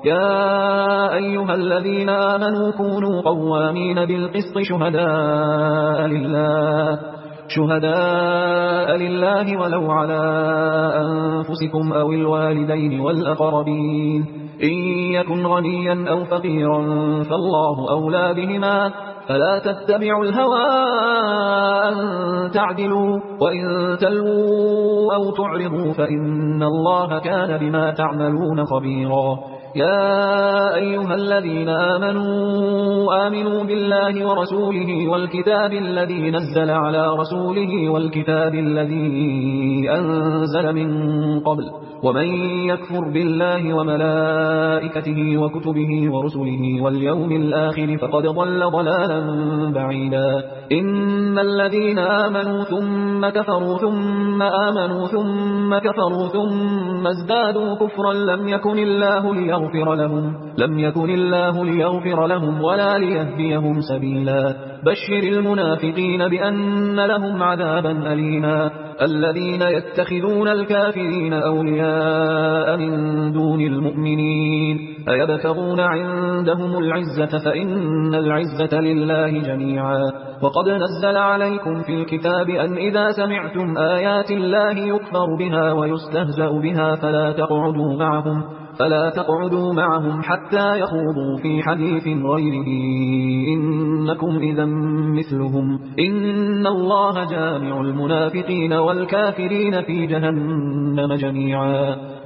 يا أيها الذين آمنوا كونوا قوامين بالقسط شهداء لله ولو على أنفسكم أو الوالدين والأقربين إن يكن غنيا أو فقيرا فالله أولى بهما فلا تتبعوا الهوى أن تعدلوا وإن تلووا أو تعرضوا فإن الله كان بما تعملون خبيرا. يا أيها الذين آمنوا بالله ورسوله والكتاب الذي نزل على رسوله والكتاب الذي أنزل من قبل ومن يكفر بالله وملائكته وكتبه ورسله واليوم الآخر فقد ضل ضلالا بعيدا. إن الذين آمنوا ثم كفروا ثم آمنوا ثم كفروا ثم ازدادوا كفرا لم يكن الله ليغفر لهم ولا ليهديهم سبيلا. بشر المنافقين بأن لهم عذابا أليما. الذين يتخذون الكافرين أولياء من دون المؤمنين أيبتغون عندهم العزة فإن العزة لله جميعا. وقد نزل عليكم في الكتاب أن إذا سمعتم آيات الله يكفر بها ويستهزأ بها فلا تقعدوا معهم حتى يخوضوا في حديث غيره إنكم إذا مثلهم إن الله جامع المنافقين والكافرين في جهنم جميعا.